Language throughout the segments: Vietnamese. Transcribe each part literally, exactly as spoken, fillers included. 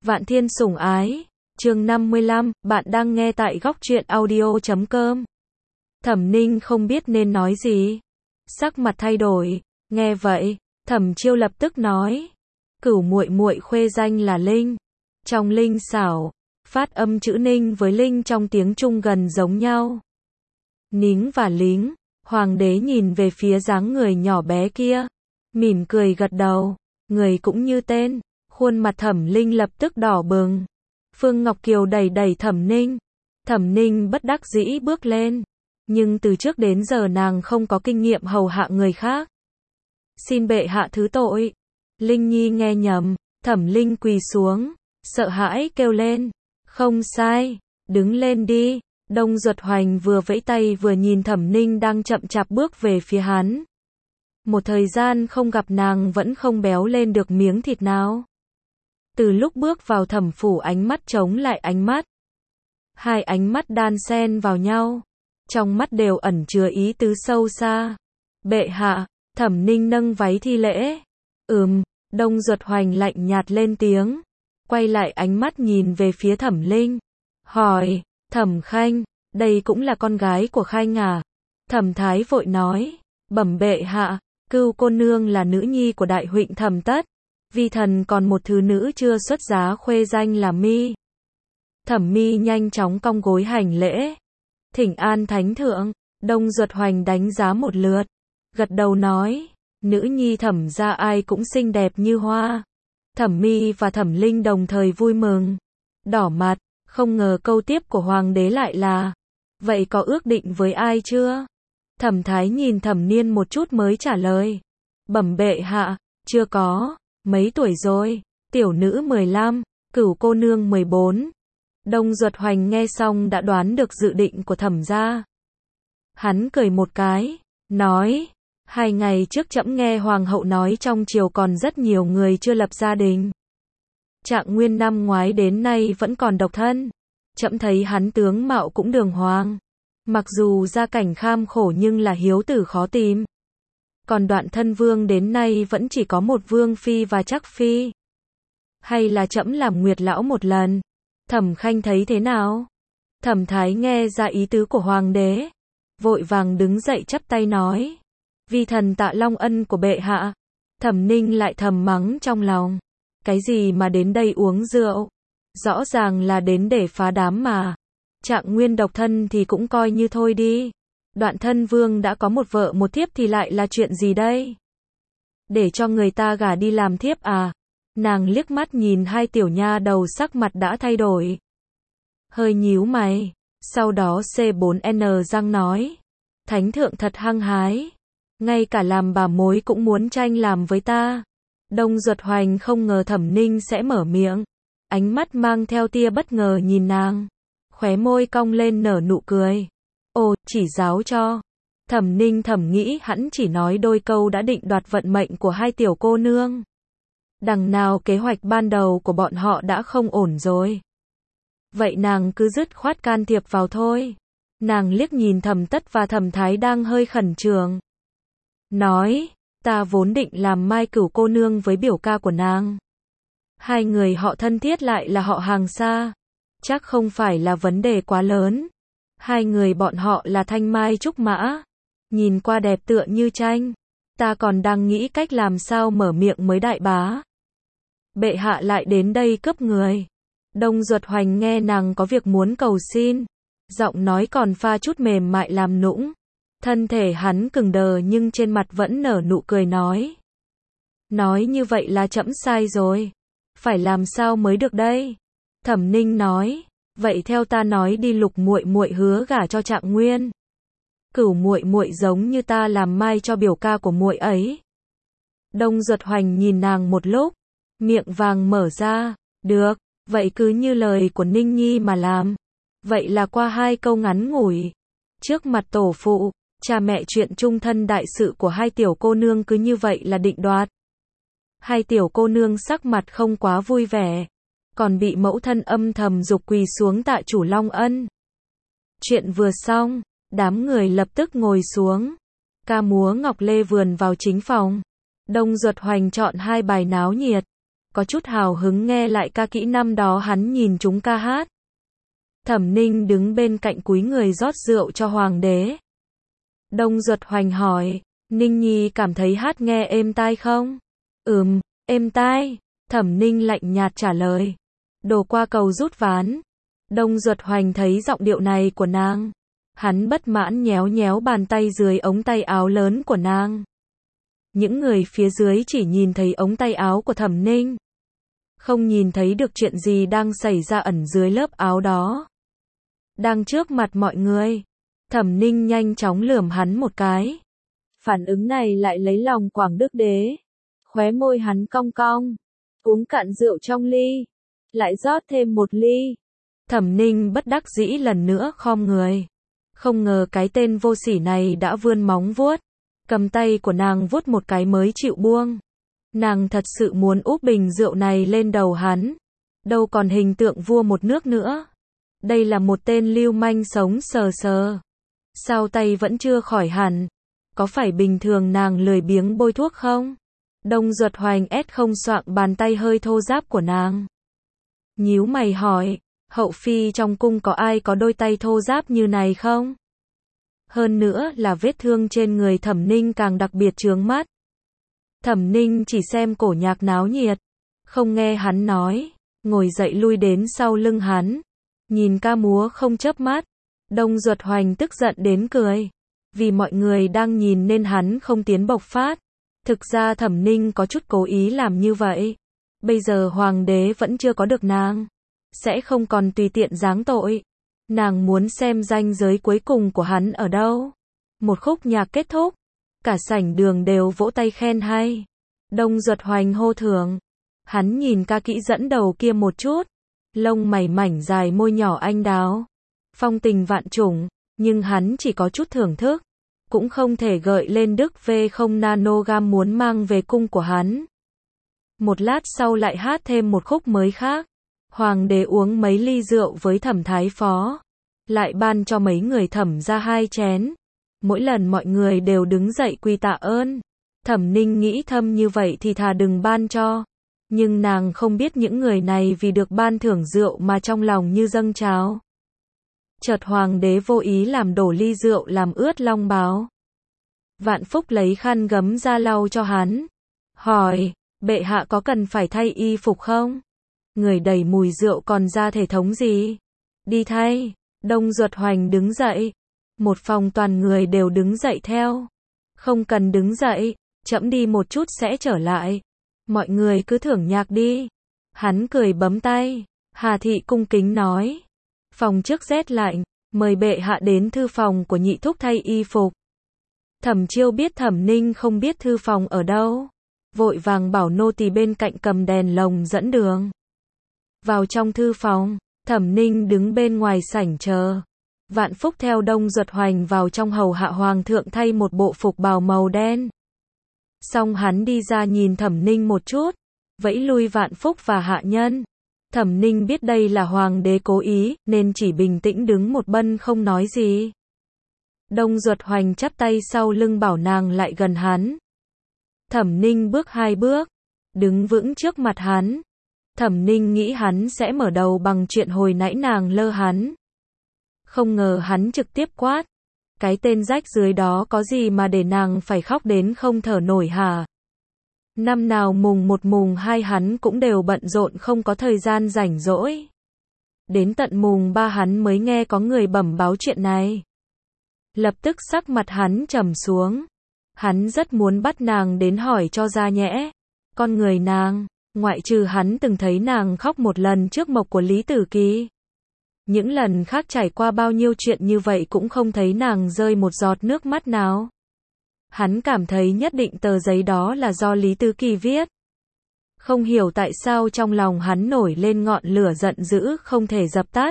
Vạn Thiên sủng ái, chương năm mươi lăm, bạn đang nghe tại góc truyện audio chấm com. Thẩm Ninh không biết nên nói gì. Sắc mặt thay đổi, nghe vậy, Thẩm Chiêu lập tức nói, cửu muội muội khuê danh là Linh. Trong Linh xảo, phát âm chữ Ninh với Linh trong tiếng Trung gần giống nhau. Nính và lính, hoàng đế nhìn về phía dáng người nhỏ bé kia, mỉm cười gật đầu, người cũng như tên. Khuôn mặt Thẩm Linh lập tức đỏ bừng. Phương Ngọc Kiều đẩy đẩy Thẩm Ninh. Thẩm Ninh bất đắc dĩ bước lên. Nhưng từ trước đến giờ nàng không có kinh nghiệm hầu hạ người khác. Xin bệ hạ thứ tội. Linh Nhi nghe nhầm. Thẩm Linh quỳ xuống, sợ hãi kêu lên. Không sai, đứng lên đi. Đông Duật Hoành vừa vẫy tay vừa nhìn Thẩm Ninh đang chậm chạp bước về phía hắn. Một thời gian không gặp nàng vẫn không béo lên được miếng thịt nào. Từ lúc bước vào thẩm phủ ánh mắt chống lại ánh mắt. Hai ánh mắt đan xen vào nhau. Trong mắt đều ẩn chứa ý tứ sâu xa. Bệ hạ, Thẩm Ninh nâng váy thi lễ. Ừm, Đông Duật Hoành lạnh nhạt lên tiếng. Quay lại ánh mắt nhìn về phía Thẩm Linh. Hỏi, Thẩm Khanh, đây cũng là con gái của Khanh à? Thẩm Thái vội nói, bẩm bệ hạ, Cưu cô nương là nữ nhi của đại huynh Thẩm Tất. Vi thần còn một thứ nữ chưa xuất giá khuê danh là Mi. Thẩm Mi nhanh chóng cong gối hành lễ. Thỉnh an thánh thượng. Đông Duật Hoành đánh giá một lượt, gật đầu nói, nữ nhi Thẩm gia ai cũng xinh đẹp như hoa. Thẩm Mi và Thẩm Linh đồng thời vui mừng, đỏ mặt, không ngờ câu tiếp của hoàng đế lại là, vậy có ước định với ai chưa? Thẩm Thái nhìn Thẩm Niên một chút mới trả lời, bẩm bệ hạ, chưa có. Mấy tuổi rồi? Tiểu nữ mười lăm, cửu cô nương mười bốn. Đông Duật Hoành nghe xong đã đoán được dự định của Thẩm gia. Hắn cười một cái, nói, hai ngày trước trẫm nghe hoàng hậu nói trong triều còn rất nhiều người chưa lập gia đình. Trạng Nguyên năm ngoái đến nay vẫn còn độc thân. Trẫm thấy hắn tướng mạo cũng đường hoàng. Mặc dù gia cảnh kham khổ nhưng là hiếu tử khó tìm. Còn Đoạn Thân Vương đến nay vẫn chỉ có một vương phi và chắc phi. Hay là trẫm làm Nguyệt lão một lần? Thẩm Khanh thấy thế nào? Thẩm Thái nghe ra ý tứ của hoàng đế, vội vàng đứng dậy chắp tay nói, vi thần tạ long ân của bệ hạ. Thẩm Ninh lại thầm mắng trong lòng, cái gì mà đến đây uống rượu? Rõ ràng là đến để phá đám mà. Trạng Nguyên độc thân thì cũng coi như thôi đi. Đoạn Thân Vương đã có một vợ một thiếp thì lại là chuyện gì đây? Để cho người ta gả đi làm thiếp à? Nàng liếc mắt nhìn hai tiểu nha đầu sắc mặt đã thay đổi. Hơi nhíu mày. Sau đó C bốn N răng nói. Thánh thượng thật hăng hái. Ngay cả làm bà mối cũng muốn tranh làm với ta. Đông Duật Hoành không ngờ Thẩm Ninh sẽ mở miệng. Ánh mắt mang theo tia bất ngờ nhìn nàng. Khóe môi cong lên nở nụ cười. Ồ, chỉ giáo cho. Thẩm Ninh thầm nghĩ hắn chỉ nói đôi câu đã định đoạt vận mệnh của hai tiểu cô nương. Đằng nào kế hoạch ban đầu của bọn họ đã không ổn rồi. Vậy nàng cứ dứt khoát can thiệp vào thôi. Nàng liếc nhìn Thẩm Tất và Thẩm Thái đang hơi khẩn trương. Nói, ta vốn định làm mai cửu cô nương với biểu ca của nàng. Hai người họ thân thiết lại là họ hàng xa. Chắc không phải là vấn đề quá lớn. Hai người bọn họ là thanh mai trúc mã. Nhìn qua đẹp tựa như tranh. Ta còn đang nghĩ cách làm sao mở miệng mới đại bá. Bệ hạ lại đến đây cướp người. Đông Duật Hoành nghe nàng có việc muốn cầu xin. Giọng nói còn pha chút mềm mại làm nũng. Thân thể hắn cứng đờ nhưng trên mặt vẫn nở nụ cười nói. Nói như vậy là trẫm sai rồi. Phải làm sao mới được đây? Thẩm Ninh nói. Vậy theo ta nói đi Lục muội muội hứa gả cho Trạng Nguyên. Cửu muội muội giống như ta làm mai cho biểu ca của muội ấy. Đông Duật Hoành nhìn nàng một lúc, miệng vàng mở ra, được, vậy cứ như lời của Ninh Nhi mà làm. Vậy là qua hai câu ngắn ngủi. Trước mặt tổ phụ, cha mẹ chuyện chung thân đại sự của hai tiểu cô nương cứ như vậy là định đoạt. Hai tiểu cô nương sắc mặt không quá vui vẻ. Còn bị mẫu thân âm thầm giục quỳ xuống tạ chủ Long Ân. Chuyện vừa xong, đám người lập tức ngồi xuống. Ca múa Ngọc Lê vườn vào chính phòng. Đông Duật Hoành chọn hai bài náo nhiệt. có chút hào hứng nghe lại ca kỹ năm đó hắn nhìn chúng ca hát. Thẩm Ninh đứng bên cạnh cúi người rót rượu cho hoàng đế. Đông Duật Hoành hỏi, Ninh Nhi cảm thấy hát nghe êm tai không? Ừm, êm tai, Thẩm Ninh lạnh nhạt trả lời. Đồ qua cầu rút ván. Đông Duật Hoành thấy giọng điệu này của nàng. Hắn bất mãn nhéo nhéo bàn tay dưới ống tay áo lớn của nàng. Những người phía dưới chỉ nhìn thấy ống tay áo của Thẩm Ninh. Không nhìn thấy được chuyện gì đang xảy ra ẩn dưới lớp áo đó. Đang trước mặt mọi người. Thẩm Ninh nhanh chóng lườm hắn một cái. Phản ứng này lại lấy lòng Quảng Đức Đế. Khóe môi hắn cong cong. Uống cạn rượu trong ly. Lại rót thêm một ly. Thẩm Ninh bất đắc dĩ lần nữa khom người. Không ngờ cái tên vô sỉ này đã vươn móng vuốt. Cầm tay của nàng vuốt một cái mới chịu buông. Nàng thật sự muốn úp bình rượu này lên đầu hắn. Đâu còn hình tượng vua một nước nữa. Đây là một tên lưu manh sống sờ sờ. Sao tay vẫn chưa khỏi hẳn? Có phải bình thường nàng lười biếng bôi thuốc không? Đông Duật Hoành ét không xoạng bàn tay hơi thô ráp của nàng. Nhíu mày hỏi, hậu phi trong cung có ai có đôi tay thô ráp như này không? Hơn nữa là vết thương trên người Thẩm Ninh càng đặc biệt chướng mắt. Thẩm Ninh chỉ xem cổ nhạc náo nhiệt, không nghe hắn nói, ngồi dậy lui đến sau lưng hắn, nhìn ca múa không chớp mắt. Đông Duật Hoành tức giận đến cười, vì mọi người đang nhìn nên hắn không tiến bộc phát. Thực ra Thẩm Ninh có chút cố ý làm như vậy. Bây giờ hoàng đế vẫn chưa có được nàng, sẽ không còn tùy tiện giáng tội. Nàng muốn xem ranh giới cuối cùng của hắn ở đâu. Một khúc nhạc kết thúc, cả sảnh đường đều vỗ tay khen hay. Đông Duật Hoành hô thưởng. Hắn nhìn ca kỹ dẫn đầu kia một chút, lông mày mảnh dài môi nhỏ anh đáo, phong tình vạn trùng, nhưng hắn chỉ có chút thưởng thức, cũng không thể gợi lên Đức vê không nanogam muốn mang về cung của hắn. Một lát sau lại hát thêm một khúc mới khác. Hoàng đế uống mấy ly rượu với Thẩm thái phó, lại ban cho mấy người Thẩm ra hai chén. Mỗi lần mọi người đều đứng dậy quy tạ ơn. Thẩm Ninh nghĩ thầm như vậy thì thà đừng ban cho. Nhưng nàng không biết những người này vì được ban thưởng rượu mà trong lòng như dâng trào. Chợt hoàng đế vô ý làm đổ ly rượu làm ướt long bào. Vạn Phúc lấy khăn gấm ra lau cho hắn. Hỏi, bệ hạ có cần phải thay y phục không? Người đầy mùi rượu còn ra thể thống gì? Đi thay. Đông Duật Hoành đứng dậy. Một phòng toàn người đều đứng dậy theo. Không cần đứng dậy, chậm đi một chút sẽ trở lại. Mọi người cứ thưởng nhạc đi. Hắn cười bấm tay. Hà thị cung kính nói. Phòng trước rét lạnh, mời bệ hạ đến thư phòng của nhị thúc thay y phục. Thẩm Chiêu biết Thẩm Ninh không biết thư phòng ở đâu, vội vàng bảo nô tỳ bên cạnh cầm đèn lồng dẫn đường. Vào trong thư phòng, Thẩm Ninh đứng bên ngoài sảnh chờ. Vạn Phúc theo Đông Duật Hoành vào trong hầu hạ hoàng thượng thay một bộ phục bào màu đen. Xong hắn đi ra nhìn Thẩm Ninh một chút, vẫy lui Vạn Phúc và hạ nhân. Thẩm Ninh biết đây là hoàng đế cố ý, nên chỉ bình tĩnh đứng một bên không nói gì. Đông Duật Hoành chắp tay sau lưng bảo nàng lại gần hắn. Thẩm Ninh bước hai bước, đứng vững trước mặt hắn. Thẩm Ninh nghĩ hắn sẽ mở đầu bằng chuyện hồi nãy nàng lơ hắn. Không ngờ hắn trực tiếp quát. Cái tên rách dưới đó có gì mà để nàng phải khóc đến không thở nổi hả? Năm nào mùng một mùng hai hắn cũng đều bận rộn không có thời gian rảnh rỗi. Đến tận mùng ba hắn mới nghe có người bẩm báo chuyện này. Lập tức sắc mặt hắn trầm xuống. Hắn rất muốn bắt nàng đến hỏi cho ra nhẽ. Con người nàng, ngoại trừ hắn từng thấy nàng khóc một lần trước mộc của Lý Tử Kỳ. Những lần khác trải qua bao nhiêu chuyện như vậy cũng không thấy nàng rơi một giọt nước mắt nào. Hắn cảm thấy nhất định tờ giấy đó là do Lý Tử Kỳ viết. Không hiểu tại sao trong lòng hắn nổi lên ngọn lửa giận dữ không thể dập tắt.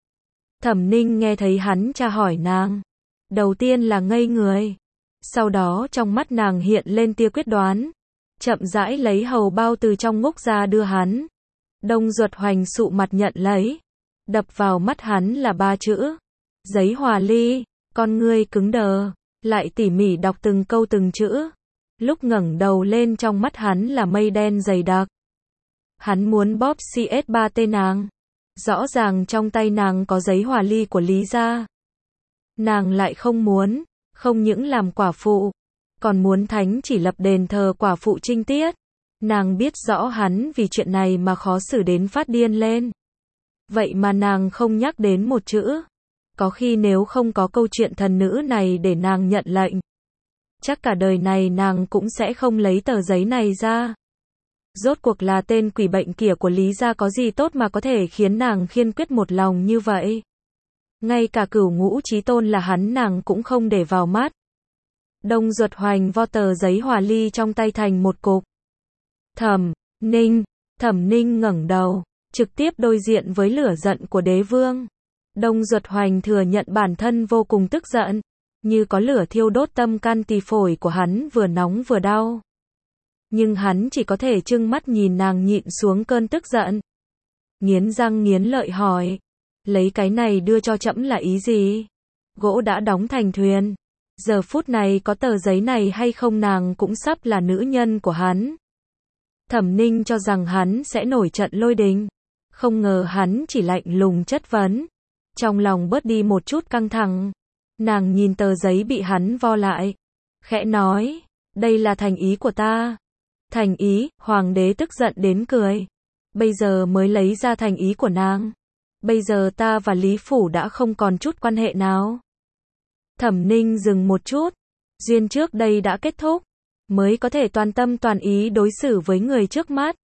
Thẩm Ninh nghe thấy hắn tra hỏi nàng. Đầu tiên là ngây người. Sau đó trong mắt nàng hiện lên tia quyết đoán. Chậm rãi lấy hầu bao từ trong ngúc ra đưa hắn. Đông Duật Hoành sụ mặt nhận lấy. Đập vào mắt hắn là ba chữ. Giấy hòa ly. Con ngươi cứng đờ. Lại tỉ mỉ đọc từng câu từng chữ. Lúc ngẩng đầu lên trong mắt hắn là mây đen dày đặc. Hắn muốn bóp xê ét ba T nàng. Rõ ràng trong tay nàng có giấy hòa ly của Lý gia. Nàng lại không muốn, không những làm quả phụ, còn muốn thánh chỉ lập đền thờ quả phụ trinh tiết. Nàng biết rõ hắn vì chuyện này mà khó xử đến phát điên lên. Vậy mà nàng không nhắc đến một chữ. Có khi nếu không có câu chuyện thần nữ này để nàng nhận lệnh, chắc cả đời này nàng cũng sẽ không lấy tờ giấy này ra. Rốt cuộc là tên quỷ bệnh kia của Lý gia có gì tốt mà có thể khiến nàng kiên quyết một lòng như vậy. Ngay cả Cửu Ngũ Chí Tôn là hắn nàng cũng không để vào mắt. Đông Duật Hoành vo tờ giấy hòa ly trong tay thành một cục. Thẩm Ninh, Thẩm Ninh ngẩng đầu, trực tiếp đối diện với lửa giận của đế vương. Đông Duật Hoành thừa nhận bản thân vô cùng tức giận, như có lửa thiêu đốt tâm can tỳ phổi của hắn vừa nóng vừa đau. Nhưng hắn chỉ có thể trừng mắt nhìn nàng nhịn xuống cơn tức giận. Nghiến răng nghiến lợi hỏi, lấy cái này đưa cho trẫm là ý gì? Gỗ đã đóng thành thuyền. Giờ phút này có tờ giấy này hay không nàng cũng sắp là nữ nhân của hắn. Thẩm Ninh cho rằng hắn sẽ nổi trận lôi đình. Không ngờ hắn chỉ lạnh lùng chất vấn. Trong lòng bớt đi một chút căng thẳng. Nàng nhìn tờ giấy bị hắn vo lại. Khẽ nói, đây là thành ý của ta. Thành ý, hoàng đế tức giận đến cười. Bây giờ mới lấy ra thành ý của nàng. Bây giờ ta và Lý Phủ đã không còn chút quan hệ nào. Thẩm Ninh dừng một chút. Duyên trước đây đã kết thúc. Mới có thể toàn tâm toàn ý đối xử với người trước mắt.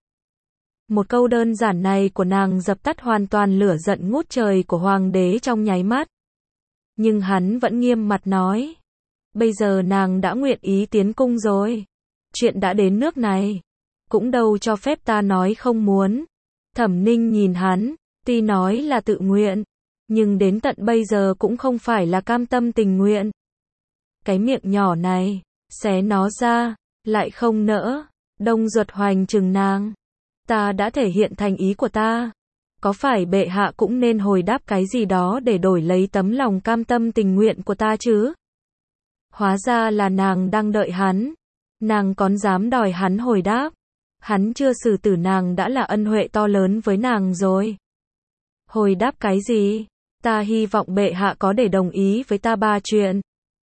Một câu đơn giản này của nàng dập tắt hoàn toàn lửa giận ngút trời của hoàng đế trong nháy mắt. Nhưng hắn vẫn nghiêm mặt nói. Bây giờ nàng đã nguyện ý tiến cung rồi. Chuyện đã đến nước này. Cũng đâu cho phép ta nói không muốn. Thẩm Ninh nhìn hắn, tuy nói là tự nguyện. Nhưng đến tận bây giờ cũng không phải là cam tâm tình nguyện. Cái miệng nhỏ này, xé nó ra, lại không nỡ. Đông Duật Hoành trừng nàng. Ta đã thể hiện thành ý của ta. Có phải bệ hạ cũng nên hồi đáp cái gì đó để đổi lấy tấm lòng cam tâm tình nguyện của ta chứ? Hóa ra là nàng đang đợi hắn. Nàng còn dám đòi hắn hồi đáp. Hắn chưa xử tử nàng đã là ân huệ to lớn với nàng rồi. Hồi đáp cái gì? Ta hy vọng bệ hạ có để đồng ý với ta ba chuyện.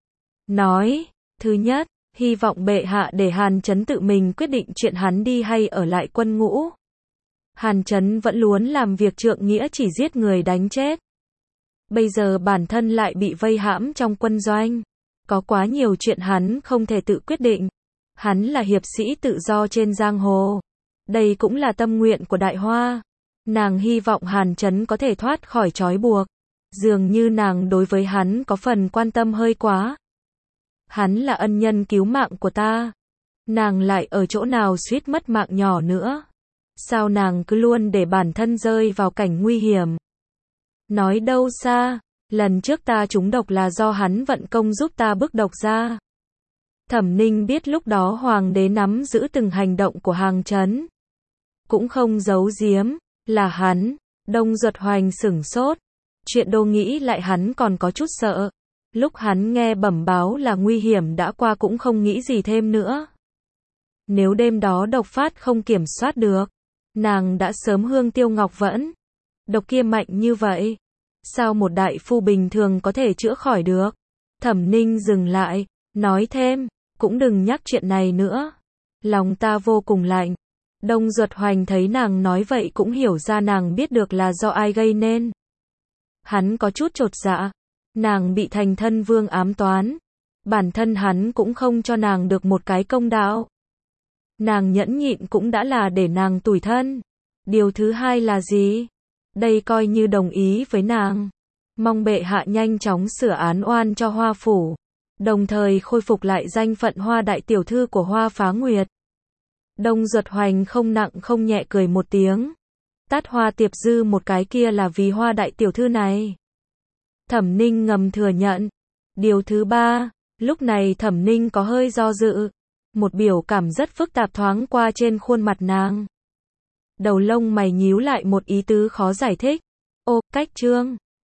Nói, thứ nhất, hy vọng bệ hạ để Hàn Chấn tự mình quyết định chuyện hắn đi hay ở lại quân ngũ. Hàn Chấn vẫn luôn làm việc trượng nghĩa chỉ giết người đánh chết. Bây giờ bản thân lại bị vây hãm trong quân doanh. Có quá nhiều chuyện hắn không thể tự quyết định. Hắn là hiệp sĩ tự do trên giang hồ. Đây cũng là tâm nguyện của Đại Hoa. Nàng hy vọng Hàn Chấn có thể thoát khỏi trói buộc. Dường như nàng đối với hắn có phần quan tâm hơi quá. Hắn là ân nhân cứu mạng của ta. Nàng lại ở chỗ nào suýt mất mạng nhỏ nữa. Sao nàng cứ luôn để bản thân rơi vào cảnh nguy hiểm? Nói đâu xa, lần trước ta trúng độc là do hắn vận công giúp ta bức độc ra. Thẩm Ninh biết lúc đó hoàng đế nắm giữ từng hành động của Hàn Chấn. Cũng không giấu giếm, là hắn. Đông Duật Hoành sửng sốt. Chuyện đô nghĩ lại hắn còn có chút sợ. Lúc hắn nghe bẩm báo là nguy hiểm đã qua cũng không nghĩ gì thêm nữa. Nếu đêm đó độc phát không kiểm soát được, nàng đã sớm hương tiêu ngọc vẫn. Độc kia mạnh như vậy, sao một đại phu bình thường có thể chữa khỏi được? Thẩm Ninh dừng lại, nói thêm, cũng đừng nhắc chuyện này nữa. Lòng ta vô cùng lạnh. Đông Duật Hoành thấy nàng nói vậy cũng hiểu ra nàng biết được là do ai gây nên. Hắn có chút chột dạ. Nàng bị thành thân vương ám toán. Bản thân hắn cũng không cho nàng được một cái công đạo. Nàng nhẫn nhịn cũng đã là để nàng tủi thân. Điều thứ hai là gì? Đây coi như đồng ý với nàng. Mong bệ hạ nhanh chóng sửa án oan cho Hoa Phủ. Đồng thời khôi phục lại danh phận Hoa đại tiểu thư của Hoa Phá Nguyệt. Đông Duật Hoành không nặng không nhẹ cười một tiếng. Tát Hoa Tiệp Dư một cái kia là vì Hoa đại tiểu thư này. Thẩm Ninh ngầm thừa nhận. Điều thứ ba, lúc này Thẩm Ninh có hơi do dự. Một biểu cảm rất phức tạp thoáng qua trên khuôn mặt nàng. Đầu lông mày nhíu lại một ý tứ khó giải thích. Ô, cách trương.